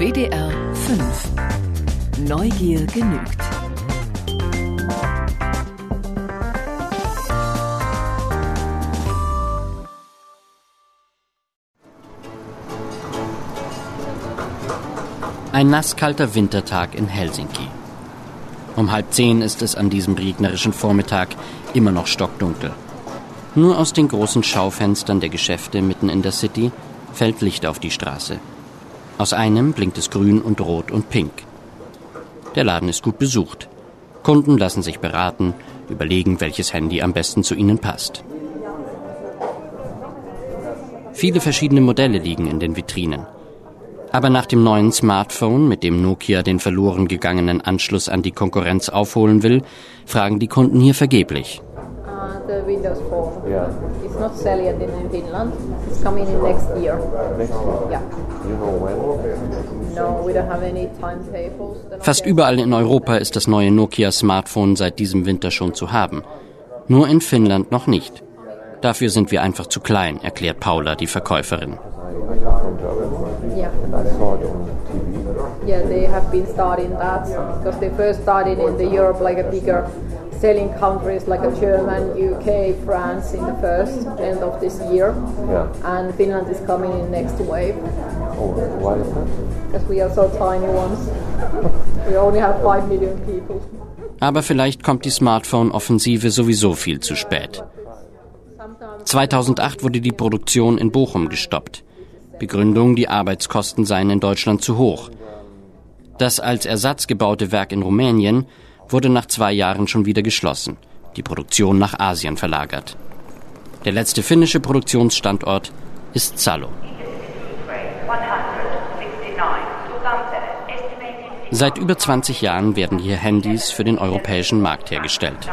WDR 5. Neugier genügt. Ein nasskalter Wintertag in Helsinki. Um 9:30 ist es an diesem regnerischen Vormittag immer noch stockdunkel. Nur aus den großen Schaufenstern der Geschäfte mitten in der City fällt Licht auf die Straße. Aus einem blinkt es grün und rot und pink. Der Laden ist gut besucht. Kunden lassen sich beraten, überlegen, welches Handy am besten zu ihnen passt. Viele verschiedene Modelle liegen in den Vitrinen. Aber nach dem neuen Smartphone, mit dem Nokia den verloren gegangenen Anschluss an die Konkurrenz aufholen will, fragen die Kunden hier vergeblich. The Windows Phone. Yeah. It's not selling yet in Finland. It's coming in next year. Next year? Yeah. You know when? No, we don't have any timetables. Fast überall in Europa ist das neue Nokia-Smartphone seit diesem Winter schon zu haben. Nur in Finnland noch nicht. Dafür sind wir einfach zu klein, erklärt Paula, die Verkäuferin. Yeah. And I saw it on TV. Yeah, they have been starting that because they first started in the Europe like a bigger selling countries like Germany, UK, France in the first end of this year. Yeah. And Finland is coming in next wave. Oh, why is that? Because we are so tiny ones. We only have 5 million people. Aber vielleicht kommt die Smartphone-Offensive sowieso viel zu spät. 2008 wurde die Produktion in Bochum gestoppt. Begründung, die Arbeitskosten seien in Deutschland zu hoch. Das als Ersatz gebaute Werk in Rumänien wurde nach 2 Jahren schon wieder geschlossen, die Produktion nach Asien verlagert. Der letzte finnische Produktionsstandort ist Salo. Seit über 20 Jahren werden hier Handys für den europäischen Markt hergestellt.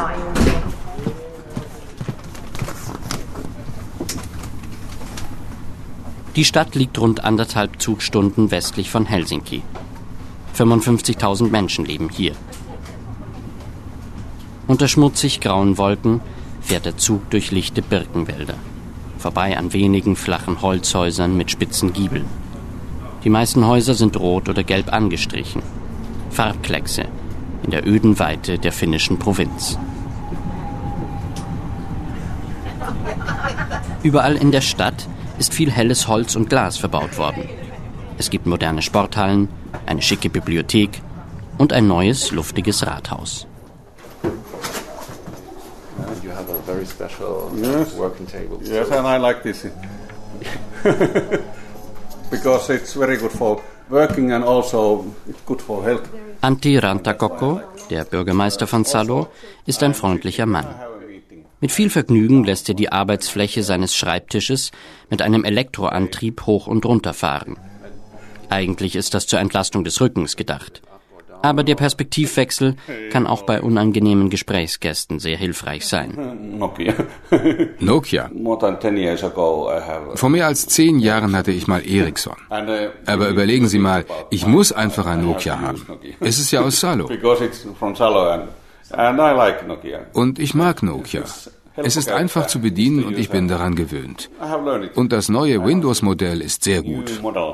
Die Stadt liegt rund 1,5 Zugstunden westlich von Helsinki. 55.000 Menschen leben hier. Unter schmutzig grauen Wolken fährt der Zug durch lichte Birkenwälder, vorbei an wenigen flachen Holzhäusern mit spitzen Giebeln. Die meisten Häuser sind rot oder gelb angestrichen. Farbkleckse in der öden Weite der finnischen Provinz. Überall in der Stadt ist viel helles Holz und Glas verbaut worden. Es gibt moderne Sporthallen, eine schicke Bibliothek und ein neues, luftiges Rathaus. You have a very special working table. Yes, and I like this. Because it's very good for working and also it's good for health. Antti Rantakokko, der Bürgermeister von Salo, ist ein freundlicher Mann. Mit viel Vergnügen lässt er die Arbeitsfläche seines Schreibtisches mit einem Elektroantrieb hoch und runter fahren. Eigentlich ist das zur Entlastung des Rückens gedacht. Aber der Perspektivwechsel kann auch bei unangenehmen Gesprächsgästen sehr hilfreich sein. Nokia. Vor mehr als 10 Jahren hatte ich mal Ericsson. Aber überlegen Sie mal, ich muss einfach ein Nokia haben. Es ist ja aus Salo. Und ich mag Nokia. Es ist einfach zu bedienen und ich bin daran gewöhnt. Und das neue Windows-Modell ist sehr gut.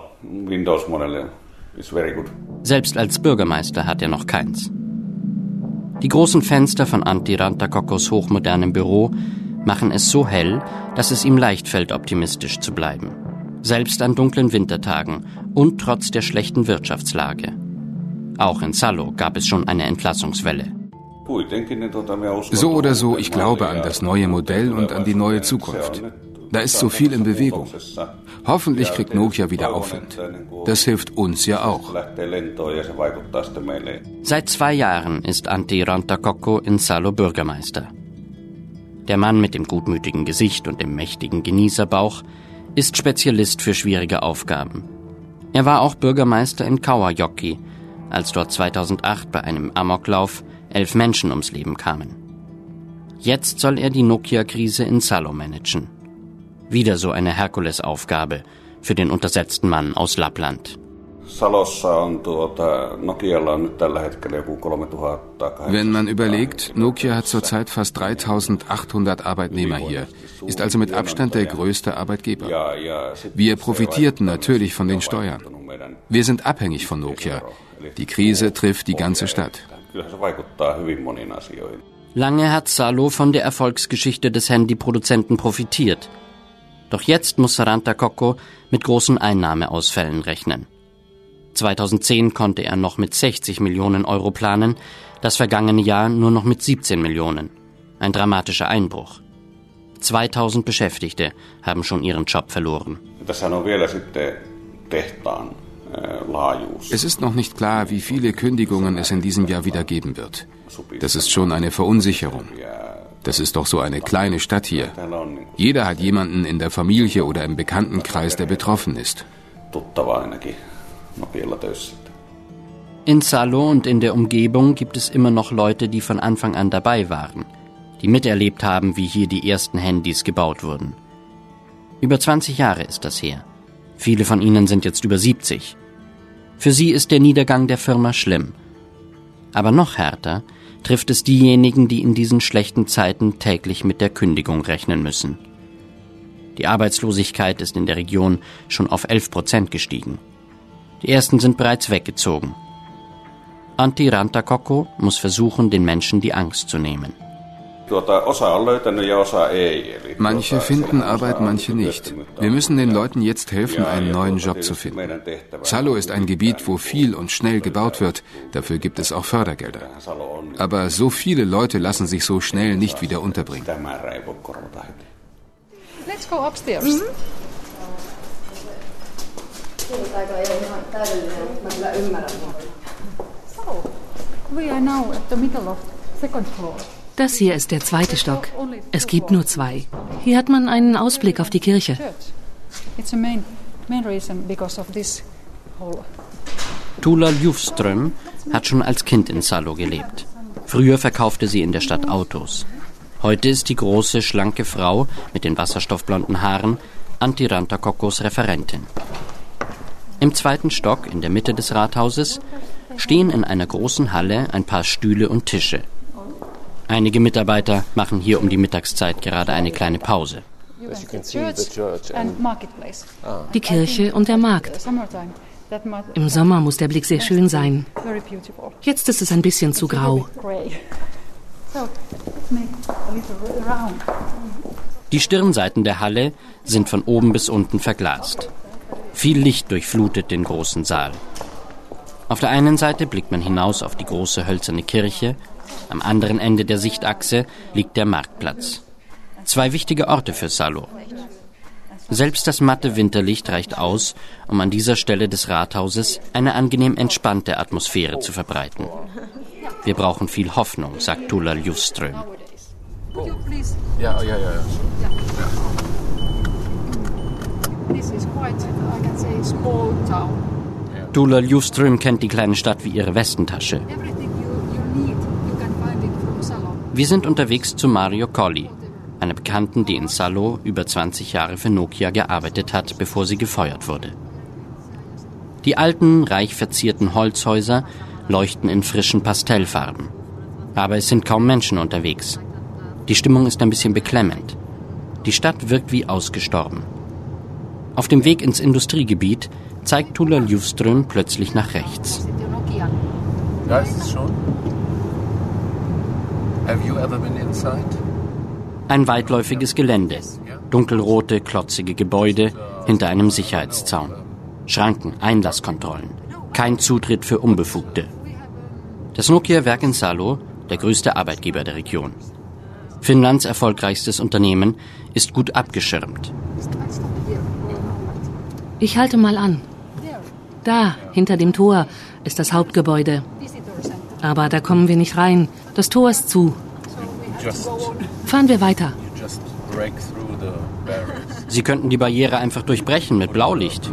Selbst als Bürgermeister hat er noch keins. Die großen Fenster von Antti Rantakokos hochmodernem Büro machen es so hell, dass es ihm leicht fällt, optimistisch zu bleiben. Selbst an dunklen Wintertagen und trotz der schlechten Wirtschaftslage. Auch in Salo gab es schon eine Entlassungswelle. So oder so, ich glaube an das neue Modell und an die neue Zukunft. Da ist so viel in Bewegung. Hoffentlich kriegt Nokia wieder Aufwind. Das hilft uns ja auch. Seit 2 Jahren ist Antti Rantakokko in Salo Bürgermeister. Der Mann mit dem gutmütigen Gesicht und dem mächtigen Genießerbauch ist Spezialist für schwierige Aufgaben. Er war auch Bürgermeister in Kauhajoki, als dort 2008 bei einem Amoklauf 11 Menschen ums Leben kamen. Jetzt soll er die Nokia-Krise in Salo managen. Wieder so eine Herkulesaufgabe für den untersetzten Mann aus Lappland. Wenn man überlegt, Nokia hat zurzeit fast 3.800 Arbeitnehmer hier, ist also mit Abstand der größte Arbeitgeber. Wir profitierten natürlich von den Steuern. Wir sind abhängig von Nokia. Die Krise trifft die ganze Stadt. Lange hat Salo von der Erfolgsgeschichte des Handyproduzenten profitiert. Doch jetzt muss Rantakokko mit großen Einnahmeausfällen rechnen. 2010 konnte er noch mit 60 Millionen Euro planen, das vergangene Jahr nur noch mit 17 Millionen. Ein dramatischer Einbruch. 2000 Beschäftigte haben schon ihren Job verloren. Es ist noch nicht klar, wie viele Kündigungen es in diesem Jahr wieder geben wird. Das ist schon eine Verunsicherung. Das ist doch so eine kleine Stadt hier. Jeder hat jemanden in der Familie oder im Bekanntenkreis, der betroffen ist. In Salo und in der Umgebung gibt es immer noch Leute, die von Anfang an dabei waren, die miterlebt haben, wie hier die ersten Handys gebaut wurden. Über 20 Jahre ist das her. Viele von ihnen sind jetzt über 70. Für sie ist der Niedergang der Firma schlimm. Aber noch härter trifft es diejenigen, die in diesen schlechten Zeiten täglich mit der Kündigung rechnen müssen. Die Arbeitslosigkeit ist in der Region schon auf 11% gestiegen. Die ersten sind bereits weggezogen. Antti Rantakokko muss versuchen, den Menschen die Angst zu nehmen. Manche finden Arbeit, manche nicht. Wir müssen den Leuten jetzt helfen, einen neuen Job zu finden. Salo ist ein Gebiet, wo viel und schnell gebaut wird. Dafür gibt es auch Fördergelder. Aber so viele Leute lassen sich so schnell nicht wieder unterbringen. Let's go upstairs. So, we are now at the middle of second floor. Das hier ist der zweite Stock. Es gibt nur 2. Hier hat man einen Ausblick auf die Kirche. Tula Ljufström hat schon als Kind in Salo gelebt. Früher verkaufte sie in der Stadt Autos. Heute ist die große, schlanke Frau mit den wasserstoffblonden Haaren Antti Rantakokkos Referentin. Im zweiten Stock, in der Mitte des Rathauses, stehen in einer großen Halle ein paar Stühle und Tische. Einige Mitarbeiter machen hier um die Mittagszeit gerade eine kleine Pause. Die Kirche und der Markt. Im Sommer muss der Blick sehr schön sein. Jetzt ist es ein bisschen zu grau. Die Stirnseiten der Halle sind von oben bis unten verglast. Viel Licht durchflutet den großen Saal. Auf der einen Seite blickt man hinaus auf die große hölzerne Kirche. Am anderen Ende der Sichtachse liegt der Marktplatz. 2 wichtige Orte für Salo. Selbst das matte Winterlicht reicht aus, um an dieser Stelle des Rathauses eine angenehm entspannte Atmosphäre zu verbreiten. Wir brauchen viel Hoffnung, sagt Tula Ljufström. Ja. Tula Ljufström kennt die kleine Stadt wie ihre Westentasche. Wir sind unterwegs zu Mario Colli, einer Bekannten, die in Salo über 20 Jahre für Nokia gearbeitet hat, bevor sie gefeuert wurde. Die alten, reich verzierten Holzhäuser leuchten in frischen Pastellfarben. Aber es sind kaum Menschen unterwegs. Die Stimmung ist ein bisschen beklemmend. Die Stadt wirkt wie ausgestorben. Auf dem Weg ins Industriegebiet zeigt Tula Ljufström plötzlich nach rechts. Da ist es schon. Have you ever been inside? Ein weitläufiges Gelände, dunkelrote, klotzige Gebäude hinter einem Sicherheitszaun. Schranken, Einlasskontrollen, kein Zutritt für Unbefugte. Das Nokia-Werk in Salo, der größte Arbeitgeber der Region. Finnlands erfolgreichstes Unternehmen, ist gut abgeschirmt. Ich halte mal an. Da, hinter dem Tor, ist das Hauptgebäude. Aber da kommen wir nicht rein. Das Tor ist zu. Fahren wir weiter. Sie könnten die Barriere einfach durchbrechen mit Blaulicht.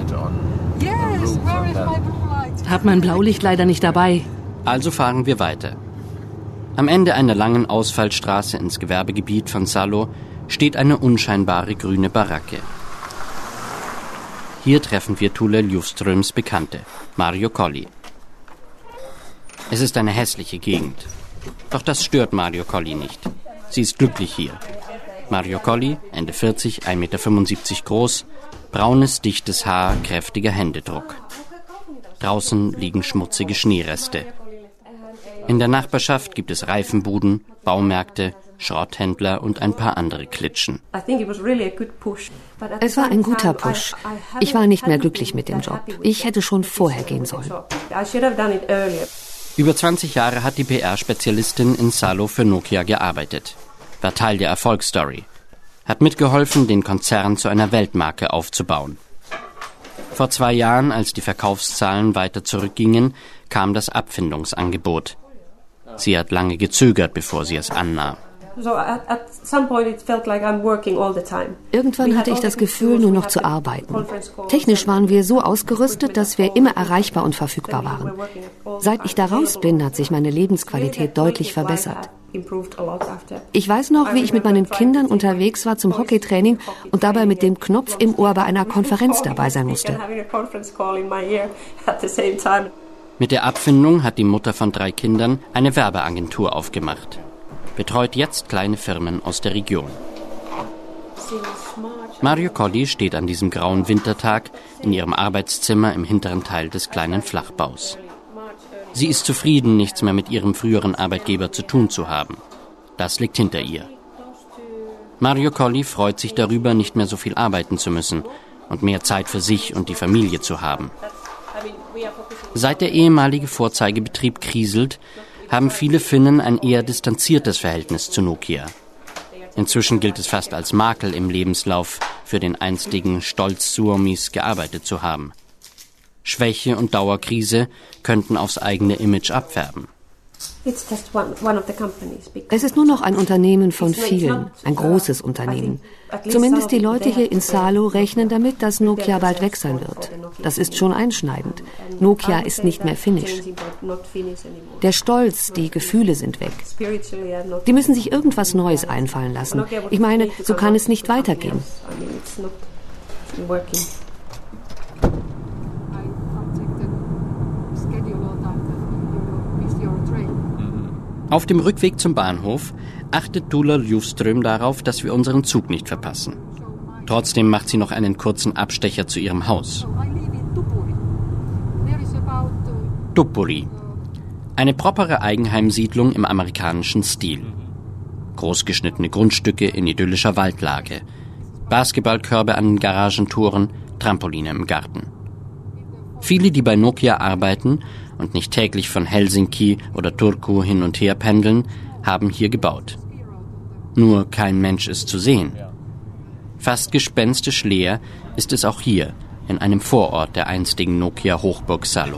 Hab mein Blaulicht leider nicht dabei. Also fahren wir weiter. Am Ende einer langen Ausfallstraße ins Gewerbegebiet von Salo steht eine unscheinbare grüne Baracke. Hier treffen wir Tula Ljufströms Bekannte, Mario Colli. Es ist eine hässliche Gegend. Doch das stört Mario Colli nicht. Sie ist glücklich hier. Mario Colli, Ende 40, 1,75 Meter groß, braunes, dichtes Haar, kräftiger Händedruck. Draußen liegen schmutzige Schneereste. In der Nachbarschaft gibt es Reifenbuden, Baumärkte, Schrotthändler und ein paar andere Klitschen. Es war ein guter Push. Ich war nicht mehr glücklich mit dem Job. Ich hätte schon vorher gehen sollen. Über 20 Jahre hat die PR-Spezialistin in Salo für Nokia gearbeitet. War Teil der Erfolgsstory. Hat mitgeholfen, den Konzern zu einer Weltmarke aufzubauen. Vor 2 Jahren, als die Verkaufszahlen weiter zurückgingen, kam das Abfindungsangebot. Sie hat lange gezögert, bevor sie es annahm. Irgendwann hatte ich das Gefühl, nur noch zu arbeiten. Technisch waren wir so ausgerüstet, dass wir immer erreichbar und verfügbar waren. Seit ich da raus bin, hat sich meine Lebensqualität deutlich verbessert. Ich weiß noch, wie ich mit meinen Kindern unterwegs war zum Hockeytraining und dabei mit dem Knopf im Ohr bei einer Konferenz dabei sein musste. Mit der Abfindung hat die Mutter von 3 Kindern eine Werbeagentur aufgemacht. Betreut jetzt kleine Firmen aus der Region. Mario Colli steht an diesem grauen Wintertag in ihrem Arbeitszimmer im hinteren Teil des kleinen Flachbaus. Sie ist zufrieden, nichts mehr mit ihrem früheren Arbeitgeber zu tun zu haben. Das liegt hinter ihr. Mario Colli freut sich darüber, nicht mehr so viel arbeiten zu müssen und mehr Zeit für sich und die Familie zu haben. Seit der ehemalige Vorzeigebetrieb kriselt, haben viele Finnen ein eher distanziertes Verhältnis zu Nokia. Inzwischen gilt es fast als Makel im Lebenslauf, für den einstigen Stolz-Suomis gearbeitet zu haben. Schwäche und Dauerkrise könnten aufs eigene Image abfärben. Es ist nur noch ein Unternehmen von vielen, ein großes Unternehmen. Zumindest die Leute hier in Salo rechnen damit, dass Nokia bald weg sein wird. Das ist schon einschneidend. Nokia ist nicht mehr finnisch. Der Stolz, die Gefühle sind weg. Die müssen sich irgendwas Neues einfallen lassen. Ich meine, so kann es nicht weitergehen. Auf dem Rückweg zum Bahnhof achtet Tuula Ljufström darauf, dass wir unseren Zug nicht verpassen. Trotzdem macht sie noch einen kurzen Abstecher zu ihrem Haus. Tuppuri. Eine propere Eigenheimsiedlung im amerikanischen Stil. Großgeschnittene Grundstücke in idyllischer Waldlage. Basketballkörbe an den Garagentoren, Trampoline im Garten. Viele, die bei Nokia arbeiten und nicht täglich von Helsinki oder Turku hin und her pendeln, haben hier gebaut. Nur kein Mensch ist zu sehen. Fast gespenstisch leer ist es auch hier, in einem Vorort der einstigen Nokia-Hochburg Salo.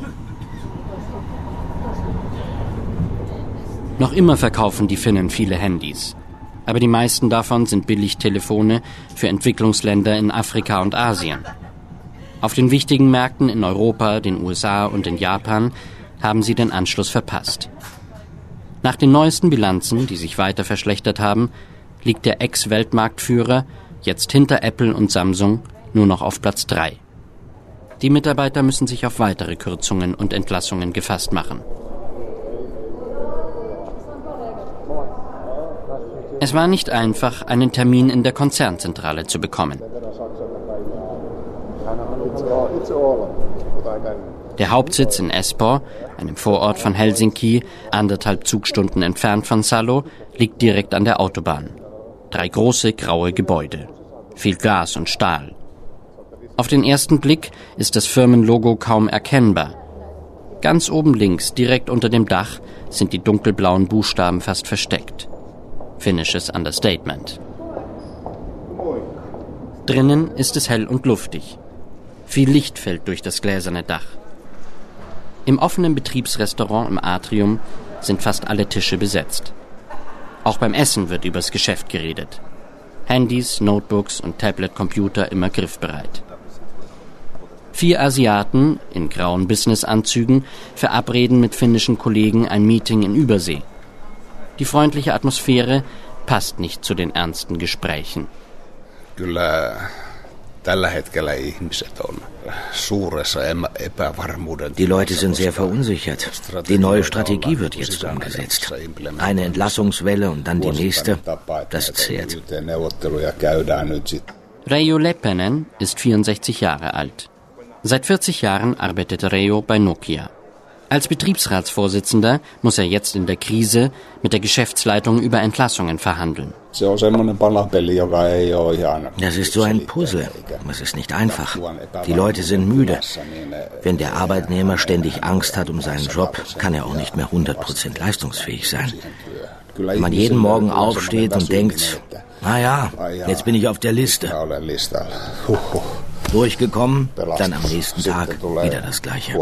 Noch immer verkaufen die Finnen viele Handys. Aber die meisten davon sind Billigtelefone für Entwicklungsländer in Afrika und Asien. Auf den wichtigen Märkten in Europa, den USA und in Japan haben sie den Anschluss verpasst. Nach den neuesten Bilanzen, die sich weiter verschlechtert haben, liegt der Ex-Weltmarktführer, jetzt hinter Apple und Samsung, nur noch auf Platz 3. Die Mitarbeiter müssen sich auf weitere Kürzungen und Entlassungen gefasst machen. Es war nicht einfach, einen Termin in der Konzernzentrale zu bekommen. Der Hauptsitz in Espoo, einem Vorort von Helsinki, 1,5 Zugstunden entfernt von Salo, liegt direkt an der Autobahn. 3 große graue Gebäude. Viel Glas und Stahl. Auf den ersten Blick ist das Firmenlogo kaum erkennbar. Ganz oben links, direkt unter dem Dach, sind die dunkelblauen Buchstaben fast versteckt. Finnisches Understatement. Drinnen ist es hell und luftig. Viel Licht fällt durch das gläserne Dach. Im offenen Betriebsrestaurant im Atrium sind fast alle Tische besetzt. Auch beim Essen wird übers Geschäft geredet. Handys, Notebooks und Tablet-Computer immer griffbereit. 4 Asiaten in grauen Businessanzügen verabreden mit finnischen Kollegen ein Meeting in Übersee. Die freundliche Atmosphäre passt nicht zu den ernsten Gesprächen. Die Leute sind sehr verunsichert. Die neue Strategie wird jetzt umgesetzt. Eine Entlassungswelle und dann die nächste. Das zehrt. Reijo Leppänen ist 64 Jahre alt. Seit 40 Jahren arbeitet Reijo bei Nokia. Als Betriebsratsvorsitzender muss er jetzt in der Krise mit der Geschäftsleitung über Entlassungen verhandeln. Das ist so ein Puzzle. Es ist nicht einfach. Die Leute sind müde. Wenn der Arbeitnehmer ständig Angst hat um seinen Job, kann er auch nicht mehr 100% leistungsfähig sein. Wenn man jeden Morgen aufsteht und denkt, naja, jetzt bin ich auf der Liste. Durchgekommen, dann am nächsten Tag wieder das Gleiche.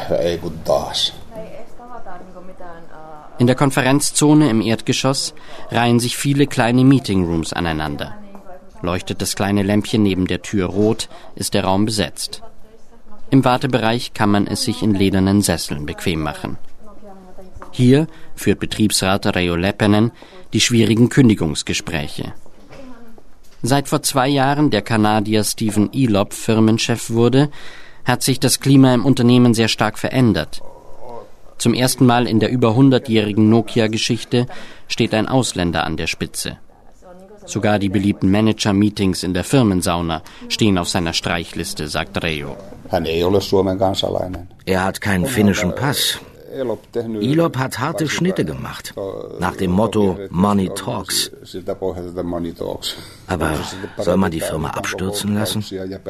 In der Konferenzzone im Erdgeschoss reihen sich viele kleine Meetingrooms aneinander. Leuchtet das kleine Lämpchen neben der Tür rot, ist der Raum besetzt. Im Wartebereich kann man es sich in ledernen Sesseln bequem machen. Hier führt Betriebsrat Reijo Leppänen die schwierigen Kündigungsgespräche. Seit vor 2 Jahren der Kanadier Stephen Elop Firmenchef wurde, hat sich das Klima im Unternehmen sehr stark verändert. Zum ersten Mal in der über 100-jährigen Nokia-Geschichte steht ein Ausländer an der Spitze. Sogar die beliebten Manager-Meetings in der Firmensauna stehen auf seiner Streichliste, sagt Reijo. Er hat keinen finnischen Pass. Elop hat harte Schnitte gemacht, nach dem Motto Money Talks. Aber soll man die Firma abstürzen lassen?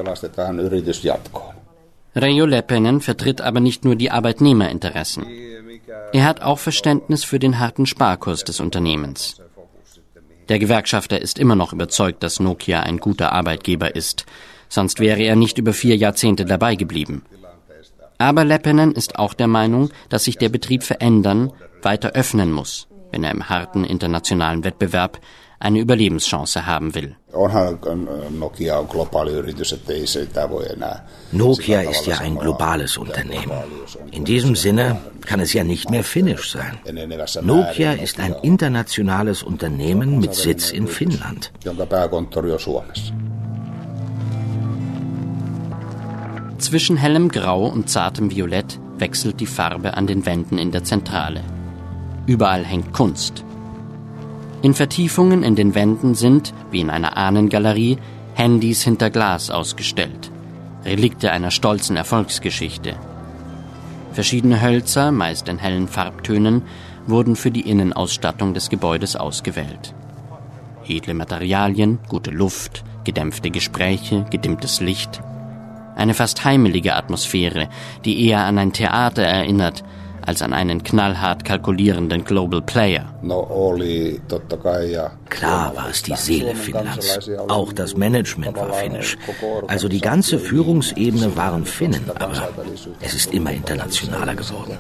Reijo Leppänen vertritt aber nicht nur die Arbeitnehmerinteressen. Er hat auch Verständnis für den harten Sparkurs des Unternehmens. Der Gewerkschafter ist immer noch überzeugt, dass Nokia ein guter Arbeitgeber ist, sonst wäre er nicht über 4 Jahrzehnte dabei geblieben. Aber Leppänen ist auch der Meinung, dass sich der Betrieb verändern, weiter öffnen muss, wenn er im harten internationalen Wettbewerb eine Überlebenschance haben will. Nokia ist ja ein globales Unternehmen. In diesem Sinne kann es ja nicht mehr finnisch sein. Nokia ist ein internationales Unternehmen mit Sitz in Finnland. Zwischen hellem Grau und zartem Violett wechselt die Farbe an den Wänden in der Zentrale. Überall hängt Kunst. In Vertiefungen in den Wänden sind, wie in einer Ahnengalerie, Handys hinter Glas ausgestellt. Relikte einer stolzen Erfolgsgeschichte. Verschiedene Hölzer, meist in hellen Farbtönen, wurden für die Innenausstattung des Gebäudes ausgewählt. Edle Materialien, gute Luft, gedämpfte Gespräche, gedimmtes Licht. Eine fast heimelige Atmosphäre, die eher an ein Theater erinnert, als an einen knallhart kalkulierenden Global Player. Klar war es die Seele Finnlands. Auch das Management war finnisch. Also die ganze Führungsebene waren Finnen, aber es ist immer internationaler geworden.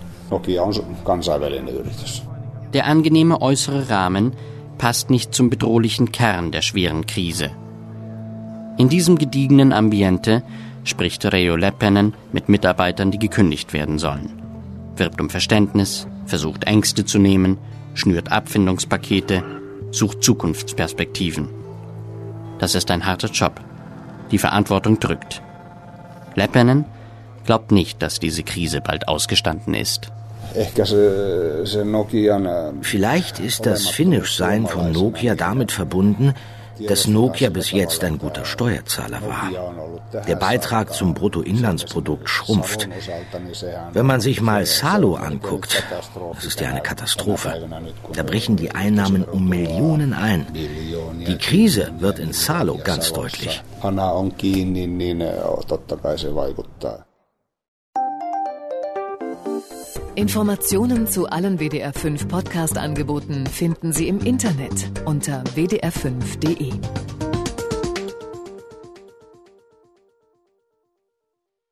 Der angenehme äußere Rahmen passt nicht zum bedrohlichen Kern der schweren Krise. In diesem gediegenen Ambiente spricht Reijo Leppänen mit Mitarbeitern, die gekündigt werden sollen. Wirbt um Verständnis, versucht Ängste zu nehmen, schnürt Abfindungspakete, sucht Zukunftsperspektiven. Das ist ein harter Job. Die Verantwortung drückt. Leppänen glaubt nicht, dass diese Krise bald ausgestanden ist. Vielleicht ist das Finnischsein von Nokia damit verbunden, dass Nokia bis jetzt ein guter Steuerzahler war. Der Beitrag zum Bruttoinlandsprodukt schrumpft. Wenn man sich mal Salo anguckt, das ist ja eine Katastrophe. Da brechen die Einnahmen um Millionen ein. Die Krise wird in Salo ganz deutlich. Informationen zu allen WDR 5 Podcast-Angeboten finden Sie im Internet unter wdr5.de.